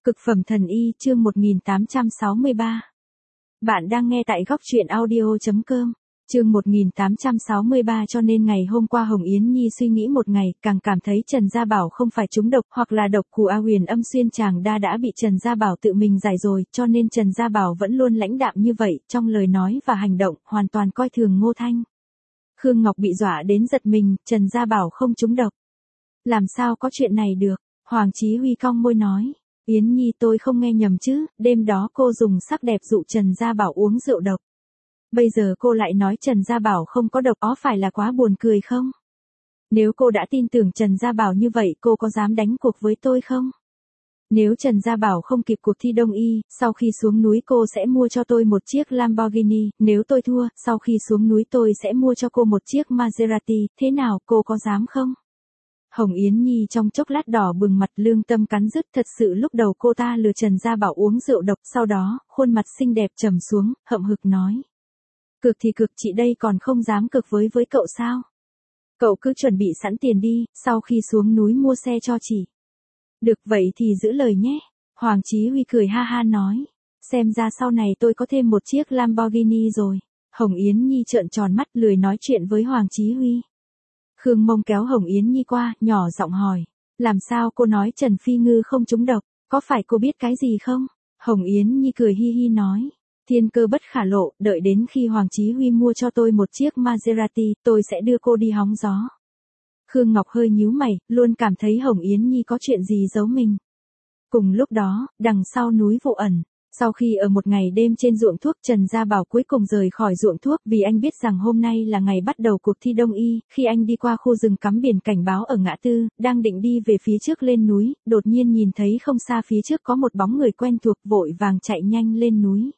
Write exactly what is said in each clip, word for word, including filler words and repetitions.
Cực phẩm thần y chương một nghìn tám trăm sáu mươi ba. Bạn đang nghe tại góc truyện audio chấm com. Chương một nghìn tám trăm sáu mươi ba. Cho nên ngày hôm qua Hồng Yến Nhi suy nghĩ một ngày, càng cảm thấy Trần Gia Bảo không phải trúng độc, hoặc là độc của A Huyền Âm Xuyên Tràng Đa đã bị Trần Gia Bảo tự mình giải rồi, cho nên Trần Gia Bảo vẫn luôn lãnh đạm như vậy, trong lời nói và hành động, hoàn toàn coi thường Ngô Thanh. Khương Ngọc bị dọa đến giật mình, Trần Gia Bảo không trúng độc. Làm sao có chuyện này được? Hoàng Chí Huy cong môi nói. Yến Nhi, tôi không nghe nhầm chứ, đêm đó cô dùng sắc đẹp dụ Trần Gia Bảo uống rượu độc. Bây giờ cô lại nói Trần Gia Bảo không có độc, có phải là quá buồn cười không? Nếu cô đã tin tưởng Trần Gia Bảo như vậy, cô có dám đánh cuộc với tôi không? Nếu Trần Gia Bảo không kịp cuộc thi Đông Y, sau khi xuống núi cô sẽ mua cho tôi một chiếc Lamborghini, nếu tôi thua, sau khi xuống núi tôi sẽ mua cho cô một chiếc Maserati, thế nào, cô có dám không? Hồng Yến Nhi trong chốc lát đỏ bừng mặt, lương tâm cắn rứt, thật sự lúc đầu cô ta lừa Trần Gia Bảo uống rượu độc, sau đó, khuôn mặt xinh đẹp trầm xuống, hậm hực nói. Cực thì cực, chị đây còn không dám cực với với cậu sao? Cậu cứ chuẩn bị sẵn tiền đi, sau khi xuống núi mua xe cho chị. Được vậy thì giữ lời nhé. Hoàng Chí Huy cười ha ha nói. Xem ra sau này tôi có thêm một chiếc Lamborghini rồi. Hồng Yến Nhi trợn tròn mắt lười nói chuyện với Hoàng Chí Huy. Khương Mông kéo Hồng Yến Nhi qua, nhỏ giọng hỏi. Làm sao cô nói Trần Phi Ngư không trúng độc, có phải cô biết cái gì không? Hồng Yến Nhi cười hi hi nói. Thiên cơ bất khả lộ, đợi đến khi Hoàng Chí Huy mua cho tôi một chiếc Maserati, tôi sẽ đưa cô đi hóng gió. Khương Ngọc hơi nhíu mày, luôn cảm thấy Hồng Yến Nhi có chuyện gì giấu mình. Cùng lúc đó, đằng sau núi Vụ Ẩn. Sau khi ở một ngày đêm trên ruộng thuốc, Trần Gia Bảo cuối cùng rời khỏi ruộng thuốc vì anh biết rằng hôm nay là ngày bắt đầu cuộc thi Đông Y. Khi anh đi qua khu rừng cắm biển cảnh báo ở ngã tư, đang định đi về phía trước lên núi, đột nhiên nhìn thấy không xa phía trước có một bóng người quen thuộc, vội vàng chạy nhanh lên núi.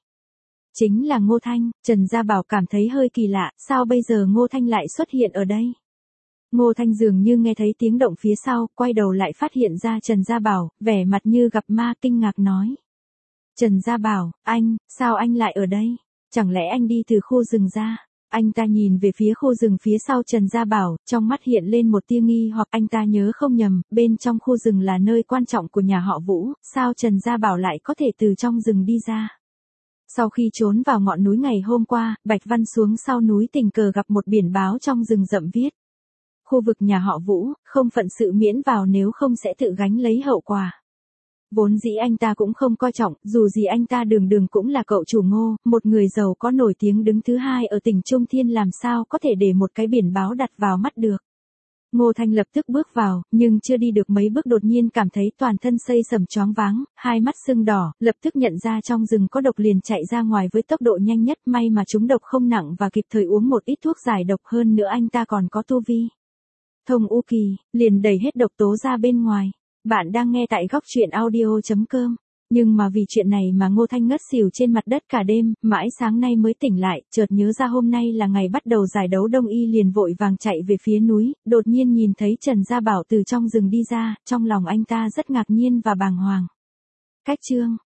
Chính là Ngô Thanh. Trần Gia Bảo cảm thấy hơi kỳ lạ, sao bây giờ Ngô Thanh lại xuất hiện ở đây? Ngô Thanh dường như nghe thấy tiếng động phía sau, quay đầu lại phát hiện ra Trần Gia Bảo, vẻ mặt như gặp ma, kinh ngạc nói. Trần Gia Bảo, anh, sao anh lại ở đây? Chẳng lẽ anh đi từ khu rừng ra? Anh ta nhìn về phía khu rừng phía sau Trần Gia Bảo, trong mắt hiện lên một tia nghi hoặc, anh ta nhớ không nhầm, bên trong khu rừng là nơi quan trọng của nhà họ Vũ, sao Trần Gia Bảo lại có thể từ trong rừng đi ra? Sau khi trốn vào ngọn núi ngày hôm qua, Bạch Văn xuống sau núi tình cờ gặp một biển báo trong rừng rậm viết. Khu vực nhà họ Vũ, không phận sự miễn vào, nếu không sẽ tự gánh lấy hậu quả. Vốn dĩ anh ta cũng không coi trọng, dù gì anh ta đường đường cũng là cậu chủ Ngô, một người giàu có nổi tiếng đứng thứ hai ở tỉnh Trung Thiên, làm sao có thể để một cái biển báo đặt vào mắt được. Ngô Thanh lập tức bước vào, nhưng chưa đi được mấy bước đột nhiên cảm thấy toàn thân xây sẩm choáng váng, hai mắt sưng đỏ, lập tức nhận ra trong rừng có độc liền chạy ra ngoài với tốc độ nhanh nhất, may mà trúng độc không nặng và kịp thời uống một ít thuốc giải độc, hơn nữa anh ta còn có tu vi thông u kỳ, liền đẩy hết độc tố ra bên ngoài. Bạn đang nghe tại góc truyện audio chấm com. Nhưng mà vì chuyện này mà Ngô Thanh ngất xỉu trên mặt đất cả đêm, mãi sáng nay mới tỉnh lại, chợt nhớ ra hôm nay là ngày bắt đầu giải đấu Đông Y, liền vội vàng chạy về phía núi, đột nhiên nhìn thấy Trần Gia Bảo từ trong rừng đi ra, trong lòng anh ta rất ngạc nhiên và bàng hoàng. Cách chương